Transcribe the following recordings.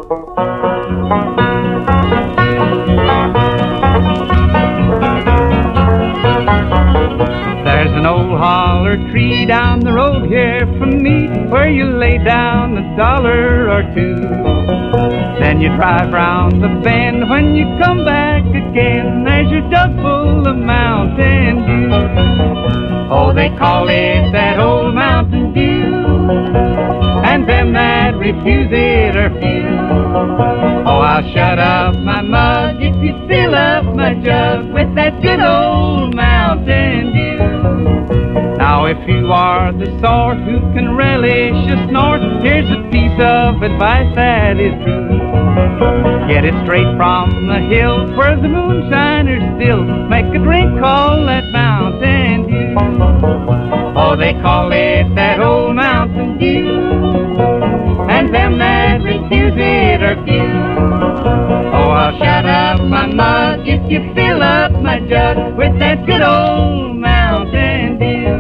There's an old holler tree down the road here from me, where you lay down $1 or two. Then you drive round the bend. When you come back again, there's your jug full of Mountain Dew. Oh, they call it that old Mountain Dew, and them that refuse it are few. Oh, I'll shut up my mug if you fill up my jug with that good old Mountain Dew. Now if you are the sort who can relish a snort, here's a piece of advice that is true. Get it straight from the hills where the moonshiners still make a drink called that Mountain Dew. Oh, they call it that old Mountain Dew, and them that refuse it are few. Oh, I'll shut up my mug if you fill up my jug with that good old Mountain Dew.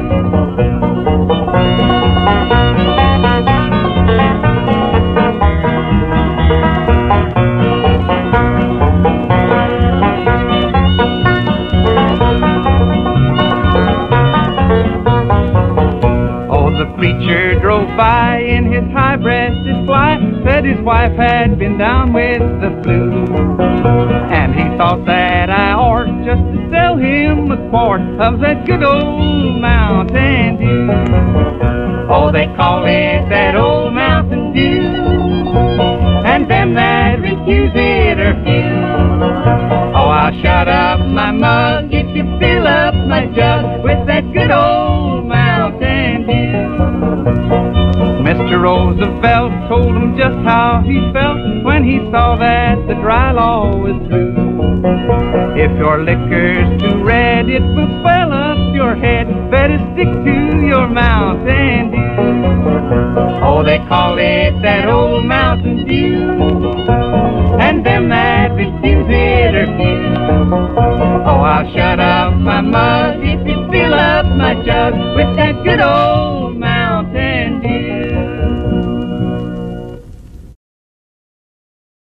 The preacher drove by in his high-breasted fly, said his wife had been down with the flu, and he thought that I ought just to sell him a quart of that good old Mountain Dew. Oh, they call it that old Mountain Dew, and them that refuse it are few. Oh, I'll shut up my mug if you fill up my jug with that good old Mountain Dew. Mr. Roosevelt told him just how he felt when he saw that the dry law was through. If your liquor's too red, it will swell up your head. Better stick to your Mountain Dew. Oh, they call it that old Mountain Dew, and them that refuse it are few. Oh, I'll shut up my mug if you fill up my jug with that good old